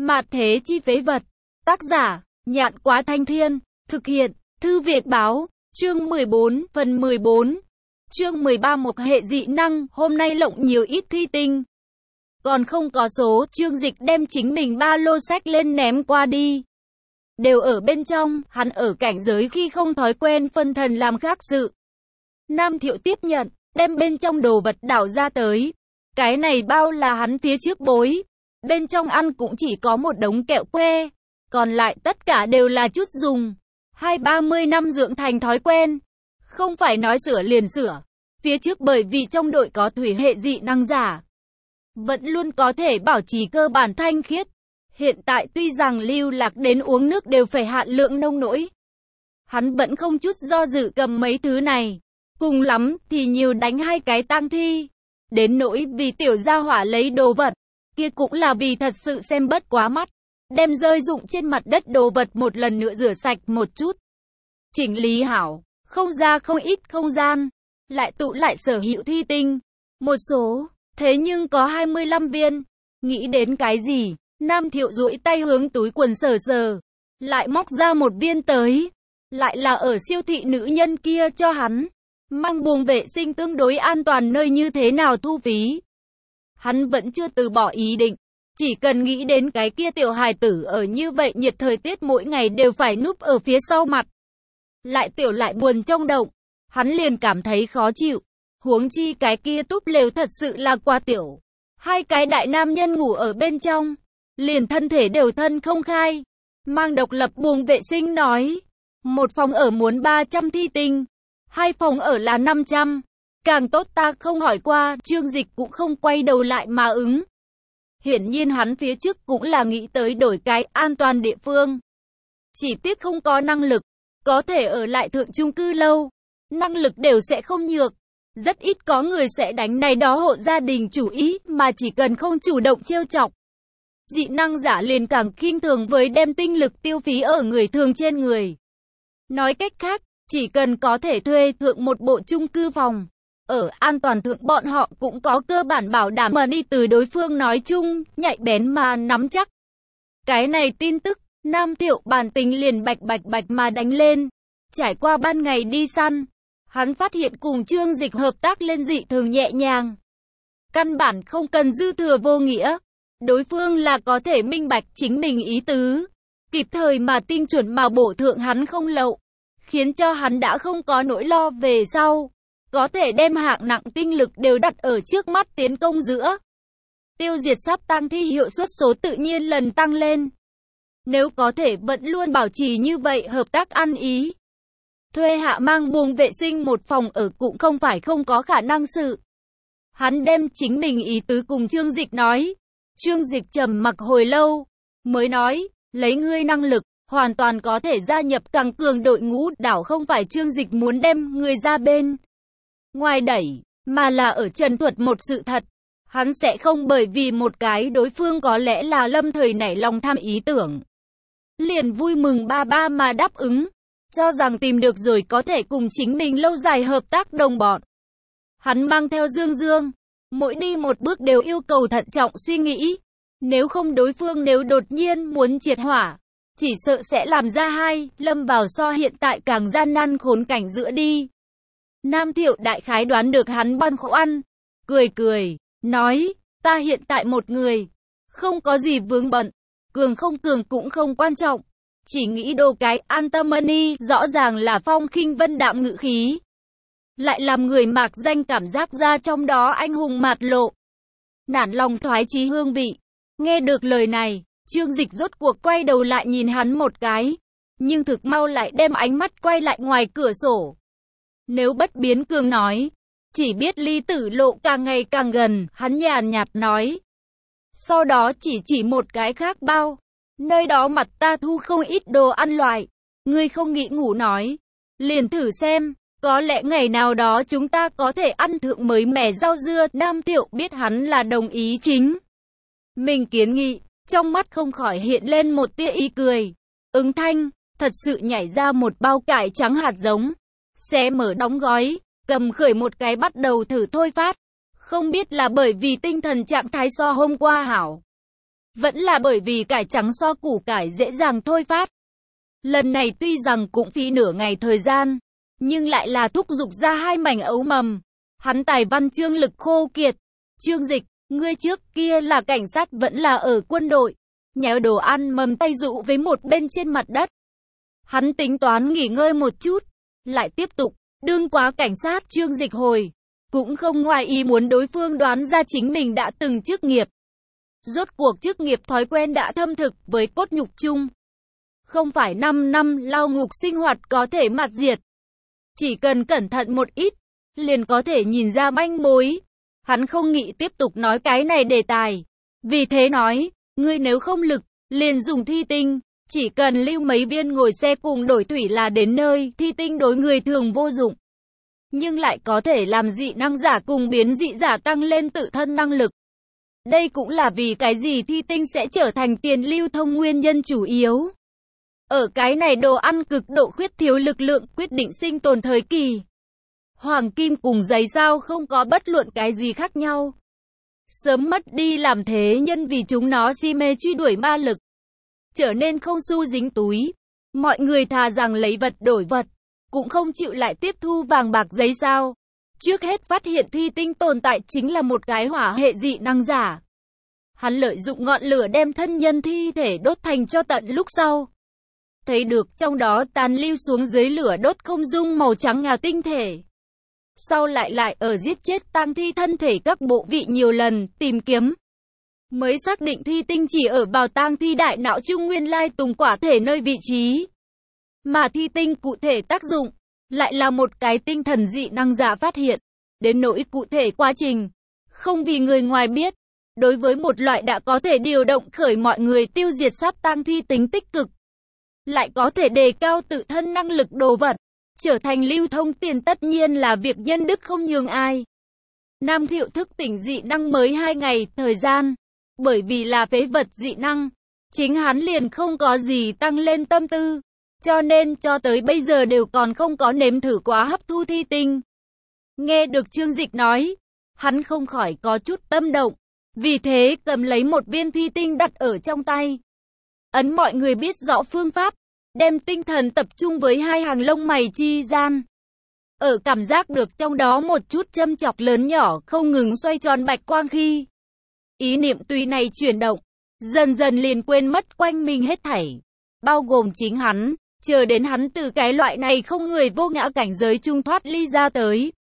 Mạt thế chi phế vật. Tác giả, Nhạn Quá Thanh Thiên. Thực hiện, Thư Việt Báo. Chương 14, phần 14. Chương 13 một hệ dị năng, hôm nay lộng nhiều ít thi tinh. Còn không có số, Trương Dịch đem chính mình ba lô sách lên ném qua đi. Đều ở bên trong, hắn ở cảnh giới khi không thói quen phân thần làm khác sự. Nam Thiệu tiếp nhận, đem bên trong đồ vật đảo ra tới. Cái này bao là hắn phía trước bối. Bên trong ăn cũng chỉ có một đống kẹo que. Còn lại tất cả đều là chút dùng. 20-30 năm dưỡng thành thói quen. Không phải nói sửa liền sửa. Phía trước bởi vì trong đội có thủy hệ dị năng giả. Vẫn luôn có thể bảo trì cơ bản thanh khiết. Hiện tại tuy rằng lưu lạc đến uống nước đều phải hạn lượng nông nỗi. Hắn vẫn không chút do dự cầm mấy thứ này. Cùng lắm thì nhiều đánh 2 cái tang thi. Đến nỗi vì tiểu gia hỏa lấy đồ vật. Kia cũng là vì thật sự xem bất quá mắt. Đem rơi rụng trên mặt đất đồ vật một lần nữa rửa sạch một chút. Chỉnh lý hảo, không ra không ít không gian. Lại tụ lại sở hữu thi tinh. Một số, thế nhưng có 25 viên. Nghĩ đến cái gì? Nam Thiệu duỗi tay hướng túi quần sờ sờ. Lại móc ra một viên tới. Lại là ở siêu thị nữ nhân kia cho hắn. Mang buồng vệ sinh tương đối an toàn nơi như thế nào thu phí. Hắn vẫn chưa từ bỏ ý định. Chỉ cần nghĩ đến cái kia tiểu hài tử ở như vậy nhiệt thời tiết mỗi ngày đều phải núp ở phía sau mặt. Lại tiểu lại buồn trong động. Hắn liền cảm thấy khó chịu. Huống chi cái kia túp lều thật sự là quá tiểu. 2 cái đại nam nhân ngủ ở bên trong. Liền thân thể đều thân không khai. Mang độc lập buồng vệ sinh nói. Một phòng ở muốn 300 thi tinh. 2 phòng ở là 500. Càng tốt ta không hỏi qua, Trương Dịch cũng không quay đầu lại mà ứng. Hiển nhiên hắn phía trước cũng là nghĩ tới đổi cái an toàn địa phương. Chỉ tiếc không có năng lực, có thể ở lại thượng chung cư lâu. Năng lực đều sẽ không nhược. Rất ít có người sẽ đánh này đó hộ gia đình chủ ý mà chỉ cần không chủ động trêu chọc. Dị năng giả liền càng khinh thường với đem tinh lực tiêu phí ở người thường trên người. Nói cách khác, chỉ cần có thể thuê thượng một bộ chung cư phòng. Ở an toàn thượng bọn họ cũng có cơ bản bảo đảm mà đi từ đối phương nói chung, nhạy bén mà nắm chắc. Cái này tin tức, Nam Thiệu bản tính liền bạch bạch mà đánh lên. Trải qua ban ngày đi săn, hắn phát hiện cùng Trương Dịch hợp tác lên dị thường nhẹ nhàng. Căn bản không cần dư thừa vô nghĩa. Đối phương là có thể minh bạch chính mình ý tứ. Kịp thời mà tinh chuẩn mà bổ thượng hắn không lậu. Khiến cho hắn đã không có nỗi lo về sau. Có thể đem hạng nặng tinh lực đều đặt ở trước mắt tiến công giữa. Tiêu diệt sắp tăng thi hiệu suất số tự nhiên lần tăng lên. Nếu có thể vẫn luôn bảo trì như vậy hợp tác ăn ý. Thuê hạ mang buồng vệ sinh một phòng ở cũng không phải không có khả năng sự. Hắn đem chính mình ý tứ cùng Trương Dịch nói. Trương Dịch trầm mặc hồi lâu. Mới nói, lấy ngươi năng lực, hoàn toàn có thể gia nhập càng cường đội ngũ đảo không phải Trương Dịch muốn đem người ra bên ngoài đẩy, mà là ở trần thuật một sự thật. Hắn sẽ không bởi vì một cái đối phương có lẽ là lâm thời nảy lòng tham ý tưởng. Liền vui mừng ba ba mà đáp ứng, cho rằng tìm được rồi có thể cùng chính mình lâu dài hợp tác đồng bọn. Hắn mang theo Dương Dương, mỗi đi một bước đều yêu cầu thận trọng suy nghĩ. Nếu không đối phương nếu đột nhiên muốn triệt hỏa, chỉ sợ sẽ làm ra lâm vào so hiện tại càng gian nan khốn cảnh giữa đi. Nam Thiệu đại khái đoán được hắn băn khoăn, cười, nói, ta hiện tại một người, không có gì vướng bận, cường không cường cũng không quan trọng, chỉ nghĩ đồ cái an tâm money, rõ ràng là phong khinh vân đạm ngữ khí. Lại làm người mạc danh cảm giác ra trong đó anh hùng mạt lộ. Nản lòng thoái chí hương vị. Nghe được lời này, Trương Dịch rốt cuộc quay đầu lại nhìn hắn một cái, nhưng thực mau lại đem ánh mắt quay lại ngoài cửa sổ. Nếu bất biến cường nói, chỉ biết ly tử lộ càng ngày càng gần, hắn nhàn nhạt nói. Sau đó chỉ một cái khác bao, nơi đó mặt ta thu không ít đồ ăn loại, ngươi không nghĩ ngủ nói, liền thử xem, có lẽ ngày nào đó chúng ta có thể ăn thượng mới mẻ rau dưa. Nam Thiệu biết hắn là đồng ý chính mình kiến nghị, trong mắt không khỏi hiện lên một tia ý cười. Ứng thanh, thật sự nhảy ra một bao cải trắng hạt giống. Xé mở đóng gói, cầm khởi một cái bắt đầu thử thôi phát. Không biết là bởi vì tinh thần trạng thái so hôm qua hảo. vẫn là bởi vì cải trắng so củ cải dễ dàng thôi phát. Lần này tuy rằng cũng phí nửa ngày thời gian, nhưng lại là thúc giục ra 2 mảnh ấu mầm. Hắn tài văn chương lực khô kiệt. Trương Dịch, ngươi trước kia là cảnh sát vẫn là ở quân đội. Nhéo đồ ăn mầm tay dụ với một bên trên mặt đất. Hắn tính toán nghỉ ngơi một chút, lại tiếp tục, đương quá cảnh sát. Trương Dịch hồi, cũng không ngoài ý muốn đối phương đoán ra chính mình đã từng chức nghiệp. Rốt cuộc chức nghiệp thói quen đã thâm thực với cốt nhục chung. Không phải 5 năm lao ngục sinh hoạt có thể mạt diệt. Chỉ cần cẩn thận một ít, liền có thể nhìn ra manh mối. Hắn không nghĩ tiếp tục nói cái này đề tài. Vì thế nói, ngươi nếu không lực, liền dùng thi tinh. Chỉ cần lưu mấy viên ngồi xe cùng đổi thủy là đến nơi. Thi tinh đối người thường vô dụng, nhưng lại có thể làm dị năng giả cùng biến dị giả tăng lên tự thân năng lực. Đây cũng là vì cái gì thi tinh sẽ trở thành tiền lưu thông nguyên nhân chủ yếu. Ở cái này đồ ăn cực độ khuyết thiếu lực lượng quyết định sinh tồn thời kỳ, hoàng kim cùng giấy sao không có bất luận cái gì khác nhau. Sớm mất đi làm thế nhân vì chúng nó si mê truy đuổi ma lực, trở nên không xu dính túi. Mọi người thà rằng lấy vật đổi vật, cũng không chịu lại tiếp thu vàng bạc giấy sao. Trước hết phát hiện thi tinh tồn tại chính là một cái hỏa hệ dị năng giả. Hắn lợi dụng ngọn lửa đem thân nhân thi thể đốt thành cho tận lúc sau. Thấy được trong đó tàn lưu xuống dưới lửa đốt không dung màu trắng ngà tinh thể. Sau lại ở giết chết tang thi thân thể các bộ vị nhiều lần, tìm kiếm. Mới xác định thi tinh chỉ ở bào tang thi đại não trung nguyên lai tùng quả thể nơi vị trí. Mà thi tinh cụ thể tác dụng, lại là một cái tinh thần dị năng giả phát hiện. Đến nỗi cụ thể quá trình, không vì người ngoài biết. Đối với một loại đã có thể điều động khởi mọi người tiêu diệt sát tang thi tính tích cực, lại có thể đề cao tự thân năng lực đồ vật, trở thành lưu thông tiền tất nhiên là việc nhân đức không nhường ai. Nam Thiệu thức tỉnh dị năng mới 2 ngày thời gian, bởi vì là phế vật dị năng, chính hắn liền không có gì tăng lên tâm tư, cho nên cho tới bây giờ đều còn không có nếm thử quá hấp thu thi tinh. Nghe được Trương Dịch nói, hắn không khỏi có chút tâm động, vì thế cầm lấy một viên thi tinh đặt ở trong tay. Ấn mọi người biết rõ phương pháp, đem tinh thần tập trung với 2 hàng lông mày chi gian. Ở cảm giác được trong đó một chút châm chọc lớn nhỏ không ngừng xoay tròn bạch quang khi ý niệm tùy này chuyển động, dần dần liền quên mất quanh mình hết thảy, bao gồm chính hắn, chờ đến hắn từ cái loại này không người vô ngã cảnh giới trung thoát ly ra tới.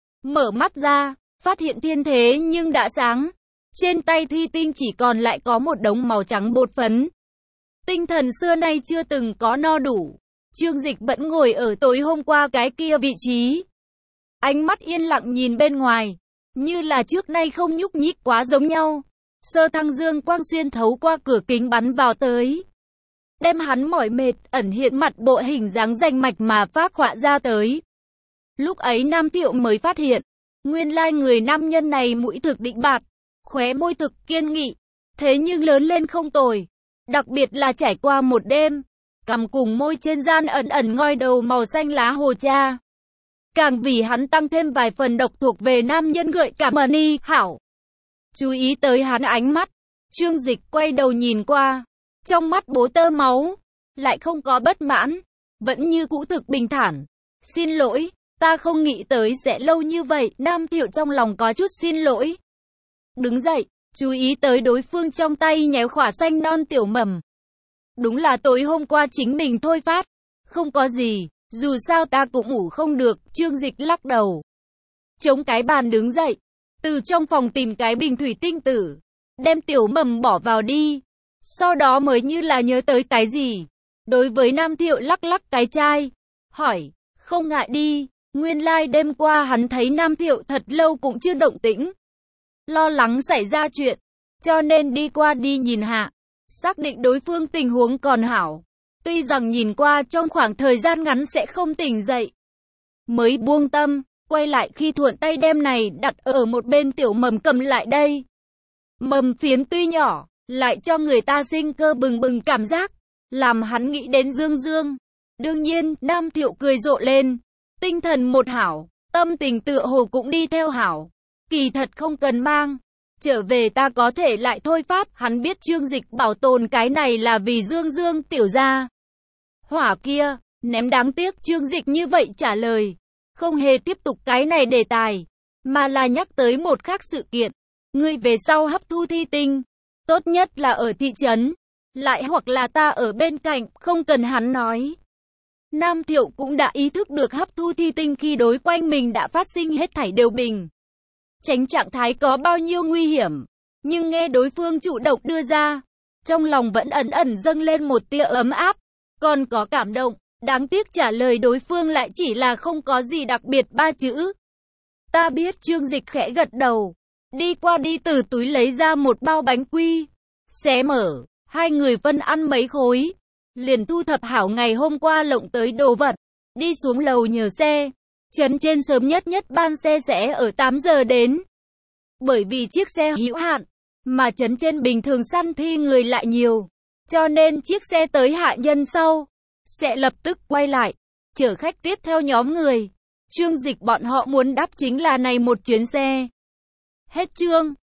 Mở mắt ra, phát hiện thiên thế nhưng đã sáng, trên tay thi tinh chỉ còn lại có một đống màu trắng bột phấn. Tinh thần xưa nay chưa từng có no đủ. Trương Dịch vẫn ngồi ở tối hôm qua cái kia vị trí. Ánh mắt yên lặng nhìn bên ngoài, như là trước nay không nhúc nhích quá giống nhau. Sơ thăng dương quang xuyên thấu qua cửa kính bắn vào tới, đem hắn mỏi mệt, ẩn hiện mặt bộ hình dáng rành mạch mà phác họa ra tới. Lúc ấy Nam Thiệu mới phát hiện, nguyên lai người nam nhân này mũi thực định bạt, khóe môi thực kiên nghị, thế nhưng lớn lên không tồi. Đặc biệt là trải qua một đêm, cằm cùng môi trên gian ẩn ẩn ngoi đầu màu xanh lá hồ cha. Càng vì hắn tăng thêm vài phần độc thuộc về nam nhân gợi cảm ni hảo. Chú ý tới hắn ánh mắt, Trương Dịch quay đầu nhìn qua, trong mắt bố tơ máu, lại không có bất mãn, vẫn như cũ thực bình thản. Xin lỗi, ta không nghĩ tới sẽ lâu như vậy. Nam Thiệu trong lòng có chút xin lỗi. Đứng dậy, chú ý tới đối phương trong tay nhéo khỏa xanh non tiểu mầm. Đúng là tối hôm qua chính mình thôi phát. Không có gì, dù sao ta cũng ngủ không được. Trương Dịch lắc đầu, chống cái bàn đứng dậy, từ trong phòng tìm cái bình thủy tinh tử, đem tiểu mầm bỏ vào đi. Sau đó mới như là nhớ tới cái gì, đối với Nam Thiệu lắc lắc cái chai, hỏi, không ngại đi. Nguyên lai đêm qua hắn thấy Nam Thiệu thật lâu cũng chưa động tĩnh, lo lắng xảy ra chuyện, cho nên đi qua đi nhìn hạ, xác định đối phương tình huống còn hảo, tuy rằng nhìn qua trong khoảng thời gian ngắn sẽ không tỉnh dậy, mới buông tâm, quay lại khi thuận tay đem này đặt ở một bên tiểu mầm cầm lại đây. Mầm phiến tuy nhỏ, lại cho người ta sinh cơ bừng bừng cảm giác, làm hắn nghĩ đến Dương Dương. Đương nhiên, Nam Thiệu cười rộ lên, tinh thần một hảo, tâm tình tựa hồ cũng đi theo hảo. Kỳ thật không cần mang, Trở về ta có thể lại thôi phát. Hắn biết Trương Dịch bảo tồn cái này là vì Dương Dương tiểu gia. Hỏa kia, ném đáng tiếc. Trương Dịch như vậy trả lời. Không hề tiếp tục cái này đề tài, mà là nhắc tới một khác sự kiện. Ngươi về sau hấp thu thi tinh, tốt nhất là ở thị trấn, lại hoặc là ta ở bên cạnh, không cần hắn nói. Nam Thiệu cũng đã ý thức được hấp thu thi tinh khi đối quanh mình đã phát sinh hết thảy đều bình. Tránh trạng thái có bao nhiêu nguy hiểm, nhưng nghe đối phương chủ động đưa ra, trong lòng vẫn ẩn ẩn dâng lên một tia ấm áp, còn có cảm động. Đáng tiếc trả lời đối phương lại chỉ là không có gì đặc biệt 3 chữ. Ta biết. Trương Dịch khẽ gật đầu, đi qua đi từ túi lấy ra một bao bánh quy, xé mở, hai người phân ăn mấy khối, liền thu thập hảo ngày hôm qua lộng tới đồ vật, đi xuống lầu nhờ xe. Trấn trên sớm nhất ban xe sẽ ở 8 giờ đến. Bởi vì chiếc xe hữu hạn, mà trấn trên bình thường săn thi người lại nhiều, cho nên chiếc xe tới hạ nhân sau sẽ lập tức quay lại, chở khách tiếp theo nhóm người. Trương Dịch bọn họ muốn đáp chính là này một chuyến xe. Hết chương.